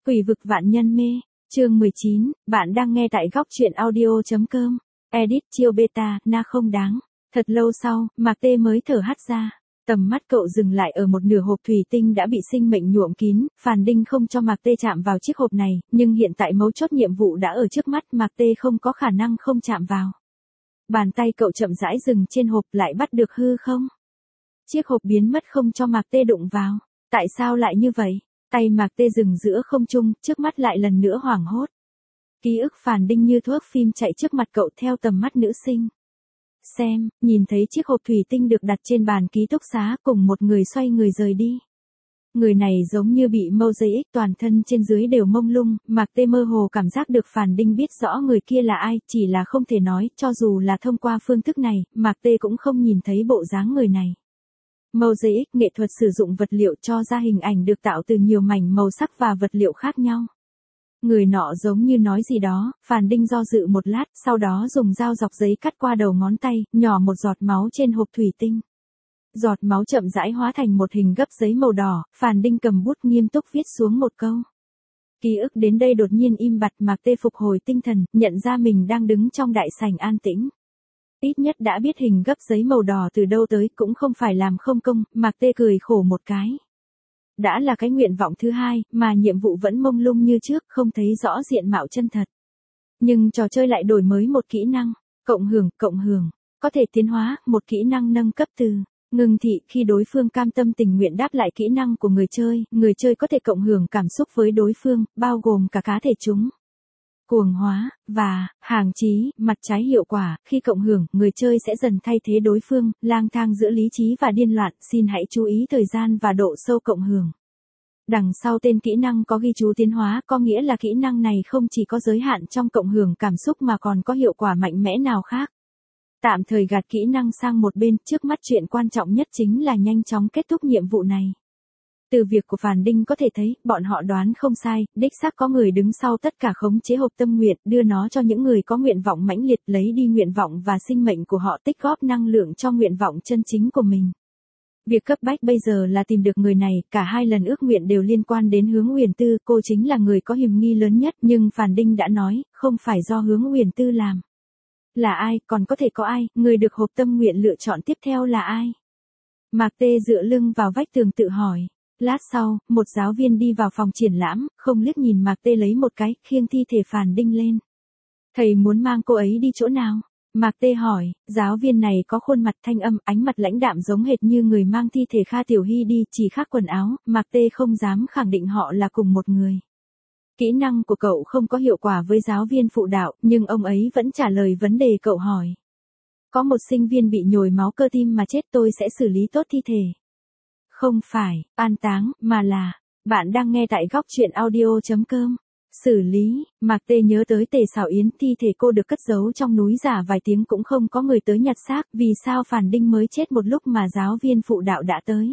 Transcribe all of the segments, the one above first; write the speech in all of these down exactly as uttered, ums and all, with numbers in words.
Quỷ vực vạn nhân mê, chương mười chín, bạn đang nghe tại góc truyện audio.com. Edit chiêu beta, na không đáng. Thật lâu sau, Mạc Tê mới thở hắt ra. Tầm mắt cậu dừng lại ở một nửa hộp thủy tinh đã bị sinh mệnh nhuộm kín, Phàn Đinh không cho Mạc Tê chạm vào chiếc hộp này, nhưng hiện tại mấu chốt nhiệm vụ đã ở trước mắt, Mạc Tê không có khả năng không chạm vào. Bàn tay cậu chậm rãi dừng trên hộp lại bắt được hư không? Chiếc hộp biến mất không cho Mạc Tê đụng vào. Tại sao lại như vậy? Tay Mạc Tê dừng giữa không trung, trước mắt lại lần nữa hoảng hốt. Ký ức Phàn Đinh như thuốc phim chạy trước mặt cậu theo tầm mắt nữ sinh. Xem, nhìn thấy chiếc hộp thủy tinh được đặt trên bàn ký túc xá cùng một người xoay người rời đi. Người này giống như bị mosaic, toàn thân trên dưới đều mông lung, Mạc Tê mơ hồ cảm giác được Phàn Đinh biết rõ người kia là ai, chỉ là không thể nói, cho dù là thông qua phương thức này, Mạc Tê cũng không nhìn thấy bộ dáng người này. Mosaic, nghệ thuật sử dụng vật liệu cho ra hình ảnh được tạo từ nhiều mảnh màu sắc và vật liệu khác nhau. Người nọ giống như nói gì đó, Phàn Đinh do dự một lát, sau đó dùng dao dọc giấy cắt qua đầu ngón tay, nhỏ một giọt máu trên hộp thủy tinh. Giọt máu chậm rãi hóa thành một hình gấp giấy màu đỏ, Phàn Đinh cầm bút nghiêm túc viết xuống một câu. Ký ức đến đây đột nhiên im bặt, Mạc Tê phục hồi tinh thần, nhận ra mình đang đứng trong đại sảnh an tĩnh. Ít nhất đã biết hình gấp giấy màu đỏ từ đâu tới, cũng không phải làm không công, Mạc Tê cười khổ một cái. Đã là cái nguyện vọng thứ hai, mà nhiệm vụ vẫn mông lung như trước, không thấy rõ diện mạo chân thật. Nhưng trò chơi lại đổi mới một kỹ năng, cộng hưởng, cộng hưởng, có thể tiến hóa, một kỹ năng nâng cấp từ ngừng thị khi đối phương cam tâm tình nguyện đáp lại kỹ năng của người chơi, người chơi có thể cộng hưởng cảm xúc với đối phương, bao gồm cả cá thể chúng. Cuồng hóa, và, hàng chí, mặt trái hiệu quả, khi cộng hưởng, người chơi sẽ dần thay thế đối phương, lang thang giữa lý trí và điên loạn, xin hãy chú ý thời gian và độ sâu cộng hưởng. Đằng sau tên kỹ năng có ghi chú tiến hóa, có nghĩa là kỹ năng này không chỉ có giới hạn trong cộng hưởng cảm xúc mà còn có hiệu quả mạnh mẽ nào khác. Tạm thời gạt kỹ năng sang một bên, trước mắt chuyện quan trọng nhất chính là nhanh chóng kết thúc nhiệm vụ này. Từ việc của Phàn Đinh có thể thấy, bọn họ đoán không sai, đích xác có người đứng sau tất cả khống chế hộp tâm nguyện, đưa nó cho những người có nguyện vọng mãnh liệt, lấy đi nguyện vọng và sinh mệnh của họ, tích góp năng lượng cho nguyện vọng chân chính của mình. Việc cấp bách bây giờ là tìm được người này, cả hai lần ước nguyện đều liên quan đến Hướng Huyền Tư, cô chính là người có hiểm nghi lớn nhất, nhưng Phàn Đinh đã nói, không phải do Hướng Huyền Tư làm. Là ai, còn có thể có ai, người được hộp tâm nguyện lựa chọn tiếp theo là ai? Mạc Tê dựa lưng vào vách tường tự hỏi. Lát sau, một giáo viên đi vào phòng triển lãm, không liếc nhìn Mạc Tê lấy một cái, khiêng thi thể Phàn Đinh lên. Thầy muốn mang cô ấy đi chỗ nào? Mạc Tê hỏi, giáo viên này có khuôn mặt thanh âm, ánh mặt lãnh đạm giống hệt như người mang thi thể Kha Tiểu Hy đi, chỉ khác quần áo, Mạc Tê không dám khẳng định họ là cùng một người. Kỹ năng của cậu không có hiệu quả với giáo viên phụ đạo, nhưng ông ấy vẫn trả lời vấn đề cậu hỏi. Có một sinh viên bị nhồi máu cơ tim mà chết, tôi sẽ xử lý tốt thi thể. Không phải, an táng, mà là, bạn đang nghe tại góc truyện audio.com. Xử lý, Mạc Tê nhớ tới Tề Sảo Yến, thi thể cô được cất giấu trong núi giả vài tiếng cũng không có người tới nhặt xác, vì sao Phàn Đinh mới chết một lúc mà giáo viên phụ đạo đã tới.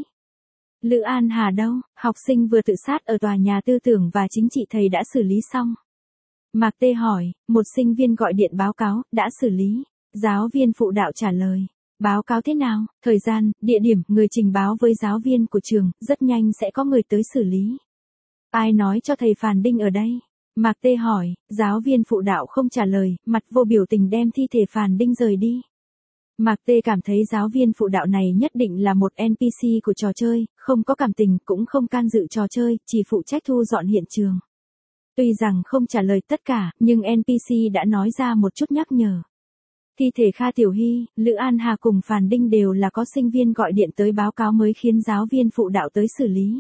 Lữ An Hà đâu, học sinh vừa tự sát ở tòa nhà tư tưởng và chính trị thầy đã xử lý xong. Mạc Tê hỏi, một sinh viên gọi điện báo cáo, đã xử lý. Giáo viên phụ đạo trả lời. Báo cáo thế nào, thời gian, địa điểm, người trình báo với giáo viên của trường, rất nhanh sẽ có người tới xử lý. Ai nói cho thầy Phàn Đinh ở đây? Mạc Tê hỏi, giáo viên phụ đạo không trả lời, mặt vô biểu tình đem thi thể Phàn Đinh rời đi. Mạc Tê cảm thấy giáo viên phụ đạo này nhất định là một en pê xê của trò chơi, không có cảm tình, cũng không can dự trò chơi, chỉ phụ trách thu dọn hiện trường. Tuy rằng không trả lời tất cả, nhưng en pê xê đã nói ra một chút nhắc nhở. Thi thể Kha Tiểu Hy, Lữ An Hà cùng Phàn Đinh đều là có sinh viên gọi điện tới báo cáo mới khiến giáo viên phụ đạo tới xử lý.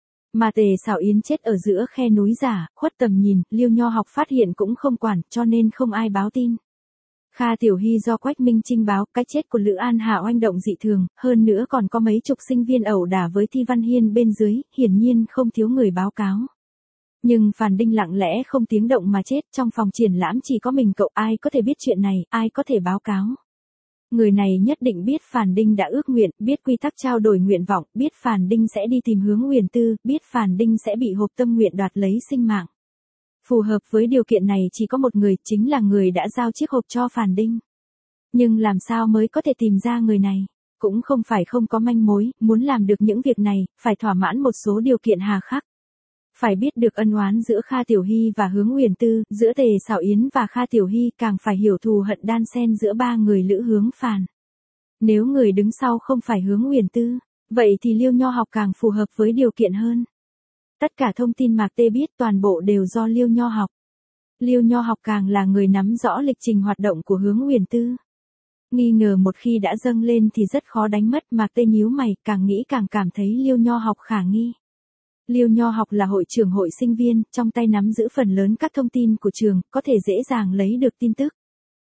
Mà Tề Sảo Yến chết ở giữa khe núi giả, khuất tầm nhìn, Liêu Nho Học phát hiện cũng không quản, cho nên không ai báo tin. Kha Tiểu Hy do Quách Minh Trinh báo, cái chết của Lữ An Hà oanh động dị thường, hơn nữa còn có mấy chục sinh viên ẩu đả với Thi Văn Hiên bên dưới, hiển nhiên không thiếu người báo cáo. Nhưng Phàn Đinh lặng lẽ không tiếng động mà chết, trong phòng triển lãm chỉ có mình cậu, ai có thể biết chuyện này, ai có thể báo cáo. Người này nhất định biết Phàn Đinh đã ước nguyện, biết quy tắc trao đổi nguyện vọng, biết Phàn Đinh sẽ đi tìm Hướng Huyền Tư, biết Phàn Đinh sẽ bị hộp tâm nguyện đoạt lấy sinh mạng. Phù hợp với điều kiện này chỉ có một người, chính là người đã giao chiếc hộp cho Phàn Đinh. Nhưng làm sao mới có thể tìm ra người này? Cũng không phải không có manh mối, muốn làm được những việc này, phải thỏa mãn một số điều kiện hà khắc. Phải biết được ân oán giữa Kha Tiểu Hy và Hướng Uyển Tư, giữa Tề Sảo Yến và Kha Tiểu Hy, càng phải hiểu thù hận đan xen giữa ba người Lữ Hướng Phàn. Nếu người đứng sau không phải Hướng Uyển Tư, vậy thì Liêu Nho Học càng phù hợp với điều kiện hơn. Tất cả thông tin Mạc Tê biết toàn bộ đều do Liêu Nho Học. Liêu Nho Học càng là người nắm rõ lịch trình hoạt động của Hướng Uyển Tư. Nghi ngờ một khi đã dâng lên thì rất khó đánh mất. Mạc Tê nhíu mày, càng nghĩ càng cảm thấy Liêu Nho Học khả nghi. Liêu Nho Học là hội trưởng hội sinh viên, trong tay nắm giữ phần lớn các thông tin của trường, có thể dễ dàng lấy được tin tức.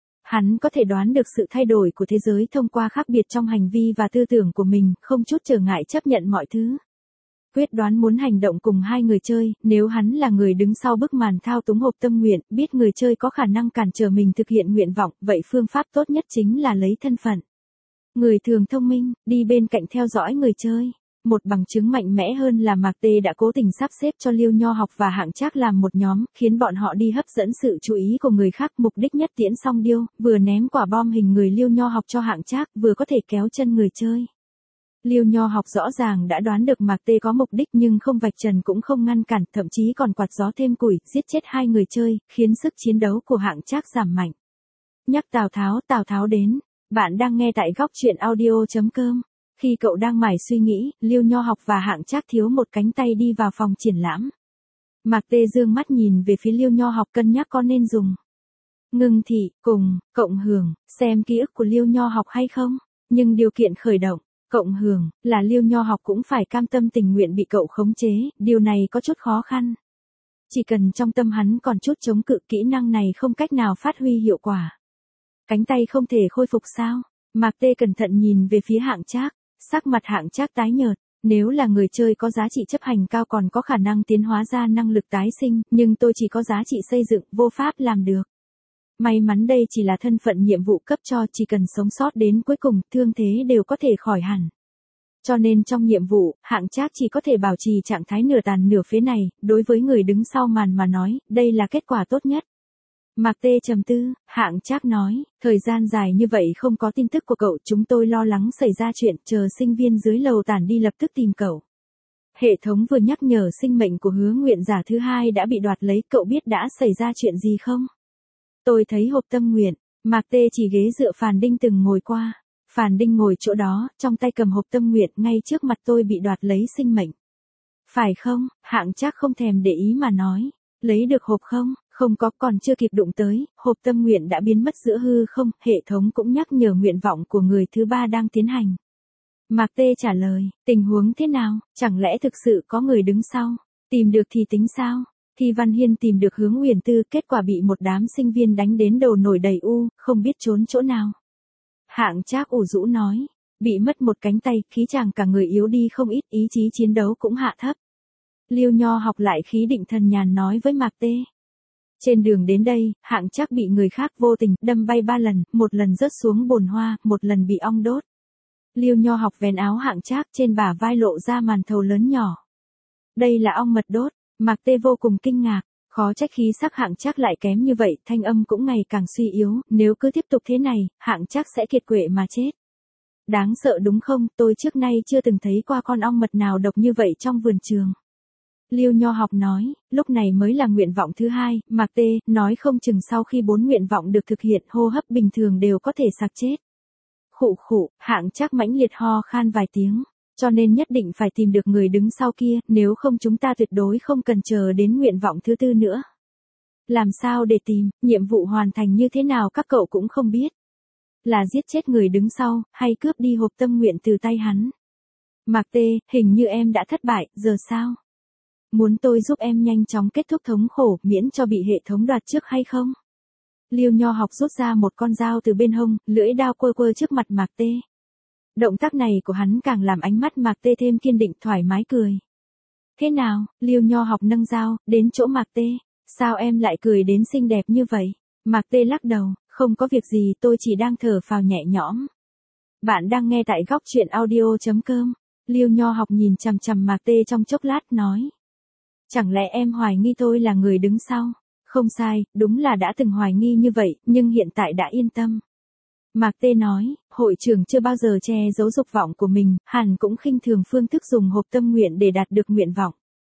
Hắn có thể đoán được sự thay đổi của thế giới thông qua khác biệt trong hành vi và tư tưởng của mình, không chút trở ngại chấp nhận mọi thứ. Quyết đoán muốn hành động cùng hai người chơi, nếu hắn là người đứng sau bức màn thao túng hộp tâm nguyện, biết người chơi có khả năng cản trở mình thực hiện nguyện vọng, vậy phương pháp tốt nhất chính là lấy thân phận người thường thông minh, đi bên cạnh theo dõi người chơi. Một bằng chứng mạnh mẽ hơn là Mạc Tê đã cố tình sắp xếp cho Liêu Nho Học và Hạng Trác làm một nhóm, khiến bọn họ đi hấp dẫn sự chú ý của người khác, mục đích nhất tiễn song điêu, vừa ném quả bom hình người Liêu Nho Học cho Hạng Trác, vừa có thể kéo chân người chơi. Liêu Nho Học rõ ràng đã đoán được Mạc Tê có mục đích nhưng không vạch trần cũng không ngăn cản, thậm chí còn quạt gió thêm củi, giết chết hai người chơi, khiến sức chiến đấu của Hạng Trác giảm mạnh. Nhắc Tào Tháo, Tào Tháo đến. Bạn đang nghe tại góc truyện audio chấm com. Khi cậu đang mải suy nghĩ, Liêu Nho Học và Hạng Trác thiếu một cánh tay đi vào phòng triển lãm. Mạc Tê dương mắt nhìn về phía Liêu Nho Học, cân nhắc có nên dùng ngưng thị, cùng, cộng hưởng, xem ký ức của Liêu Nho Học hay không. Nhưng điều kiện khởi động, cộng hưởng, là Liêu Nho Học cũng phải cam tâm tình nguyện bị cậu khống chế, điều này có chút khó khăn. Chỉ cần trong tâm hắn còn chút chống cự, kỹ năng này không cách nào phát huy hiệu quả. Cánh tay không thể khôi phục sao? Mạc Tê cẩn thận nhìn về phía Hạng Trác, sắc mặt Hạng Trác tái nhợt. Nếu là người chơi có giá trị chấp hành cao còn có khả năng tiến hóa ra năng lực tái sinh, nhưng tôi chỉ có giá trị xây dựng, vô pháp làm được. May mắn đây chỉ là thân phận nhiệm vụ cấp cho, chỉ cần sống sót đến cuối cùng, thương thế đều có thể khỏi hẳn. Cho nên trong nhiệm vụ, Hạng Trác chỉ có thể bảo trì trạng thái nửa tàn nửa phế này, đối với người đứng sau màn mà nói, đây là kết quả tốt nhất. Mạc Tê trầm tư, Hạng Trác nói, thời gian dài như vậy không có tin tức của cậu, chúng tôi lo lắng xảy ra chuyện, chờ sinh viên dưới lầu tản đi lập tức tìm cậu. Hệ thống vừa nhắc nhở sinh mệnh của Hứa Nguyện giả thứ hai đã bị đoạt lấy, cậu biết đã xảy ra chuyện gì không? Tôi thấy hộp tâm nguyện. Mạc Tê chỉ ghế dựa Phàn Đinh từng ngồi qua. Phàn Đinh ngồi chỗ đó, trong tay cầm hộp tâm nguyện, ngay trước mặt tôi bị đoạt lấy sinh mệnh. Phải không? Hạng Trác không thèm để ý mà nói. Lấy được hộp không? Không có, còn chưa kịp đụng tới, hộp tâm nguyện đã biến mất giữa hư không, hệ thống cũng nhắc nhở nguyện vọng của người thứ ba đang tiến hành. Mạc Tê trả lời, tình huống thế nào, chẳng lẽ thực sự có người đứng sau? Tìm được thì tính sao? Thi Văn Hiên tìm được Hướng Uyển Tư, kết quả bị một đám sinh viên đánh đến đầu nổi đầy u, không biết trốn chỗ nào. Hạng Trác ủ rũ nói, bị mất một cánh tay, khí chàng cả người yếu đi không ít, ý chí chiến đấu cũng hạ thấp. Liêu Nho Học lại khí định thần nhàn nói với Mạc Tê. Trên đường đến đây, Hạng Trác bị người khác vô tình đâm bay ba lần, một lần rớt xuống bồn hoa, một lần bị ong đốt. Liêu Nho Học vén áo Hạng Trác, trên bả vai lộ ra màn thầu lớn nhỏ. Đây là ong mật đốt. Mạc Tê vô cùng kinh ngạc, khó trách khí sắc Hạng Trác lại kém như vậy, thanh âm cũng ngày càng suy yếu, nếu cứ tiếp tục thế này, Hạng Trác sẽ kiệt quệ mà chết. Đáng sợ đúng không, tôi trước nay chưa từng thấy qua con ong mật nào độc như vậy trong vườn trường. Liêu Nho Học nói, lúc này mới là nguyện vọng thứ hai, Mạc Tê, nói không chừng sau khi bốn nguyện vọng được thực hiện, hô hấp bình thường đều có thể sặc chết. Khụ khụ, Hạng Trác mãnh liệt ho khan vài tiếng. Cho nên nhất định phải tìm được người đứng sau kia, nếu không chúng ta tuyệt đối không cần chờ đến nguyện vọng thứ tư nữa. Làm sao để tìm, nhiệm vụ hoàn thành như thế nào các cậu cũng không biết. Là giết chết người đứng sau, hay cướp đi hộp tâm nguyện từ tay hắn. Mạc Tê, hình như em đã thất bại, giờ sao? Muốn tôi giúp em nhanh chóng kết thúc thống khổ, miễn cho bị hệ thống đoạt trước hay không? Liêu Nho Học rút ra một con dao từ bên hông, lưỡi dao quơ quơ trước mặt Mạc Tê. Động tác này của hắn càng làm ánh mắt Mạc Tê thêm kiên định, thoải mái cười. Thế nào, Liêu Nho Học nâng dao, đến chỗ Mạc Tê. Sao em lại cười đến xinh đẹp như vậy? Mạc Tê lắc đầu, không có việc gì, tôi chỉ đang thở phào nhẹ nhõm. Bạn đang nghe tại góc truyện audio chấm com. Liêu Nho Học nhìn chằm chằm Mạc Tê trong chốc lát nói. Chẳng lẽ em hoài nghi tôi là người đứng sau? Không sai, đúng là đã từng hoài nghi như vậy, nhưng hiện tại đã yên tâm. Mạc Tê nói, hội trưởng chưa bao giờ che giấu dục vọng của mình, hẳn cũng khinh thường phương thức dùng hộp tâm nguyện để đạt được nguyện vọng.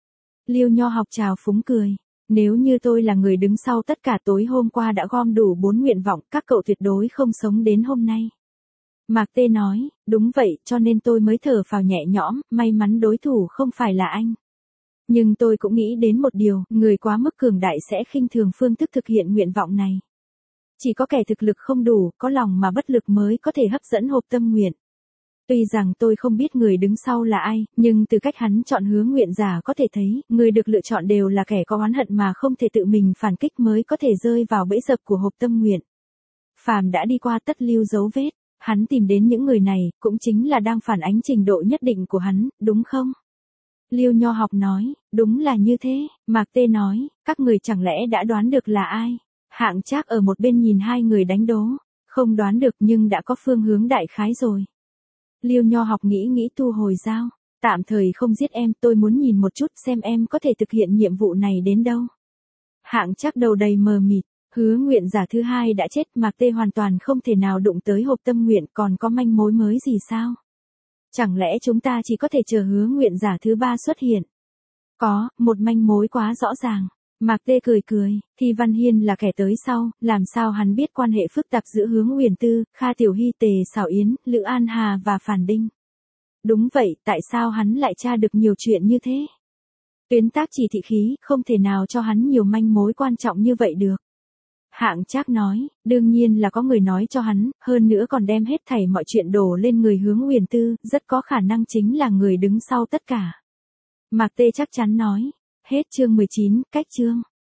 Liêu Nho học trào phúng cười. Nếu như tôi là người đứng sau tất cả tối hôm qua đã gom đủ bốn nguyện vọng, các cậu tuyệt đối không sống đến hôm nay. Mạc Tê nói, đúng vậy, cho nên tôi mới thở phào nhẹ nhõm, may mắn đối thủ không phải là anh. Nhưng tôi cũng nghĩ đến một điều, người quá mức cường đại sẽ khinh thường phương thức thực hiện nguyện vọng này. Chỉ có kẻ thực lực không đủ, có lòng mà bất lực mới có thể hấp dẫn hộp tâm nguyện. Tuy rằng tôi không biết người đứng sau là ai, nhưng từ cách hắn chọn hứa nguyện giả có thể thấy, người được lựa chọn đều là kẻ có oán hận mà không thể tự mình phản kích mới có thể rơi vào bẫy dập của hộp tâm nguyện. Phàm đã đi qua tất lưu dấu vết, hắn tìm đến những người này, cũng chính là đang phản ánh trình độ nhất định của hắn, đúng không? Liêu Nho học nói, đúng là như thế. Mạc Tê nói, các người chẳng lẽ đã đoán được là ai? Hạng Trác ở một bên nhìn hai người đánh đố, không đoán được nhưng đã có phương hướng đại khái rồi. Liêu Nho học nghĩ nghĩ thu hồi dao, tạm thời không giết em, tôi muốn nhìn một chút xem em có thể thực hiện nhiệm vụ này đến đâu. Hạng Trác đầu đầy mờ mịt, hứa nguyện giả thứ hai đã chết, Mạc Tê hoàn toàn không thể nào đụng tới hộp tâm nguyện, còn có manh mối mới gì sao? Chẳng lẽ chúng ta chỉ có thể chờ hứa nguyện giả thứ ba xuất hiện? Có, một manh mối quá rõ ràng. Mạc Tê cười cười, thì Văn Hiên là kẻ tới sau, làm sao hắn biết quan hệ phức tạp giữa Hướng Huyền Tư, Kha Tiểu Hy, Tề Sảo Yến, Lữ An Hà và Phản Đinh? Đúng vậy, tại sao hắn lại tra được nhiều chuyện như thế? Tuyến tác chỉ thị khí, không thể nào cho hắn nhiều manh mối quan trọng như vậy được. Hạng Trác nói, đương nhiên là có người nói cho hắn, hơn nữa còn đem hết thảy mọi chuyện đổ lên người Hướng Huyền Tư, rất có khả năng chính là người đứng sau tất cả. Mạc Tê chắc chắn nói, hết chương mười chín, cách chương.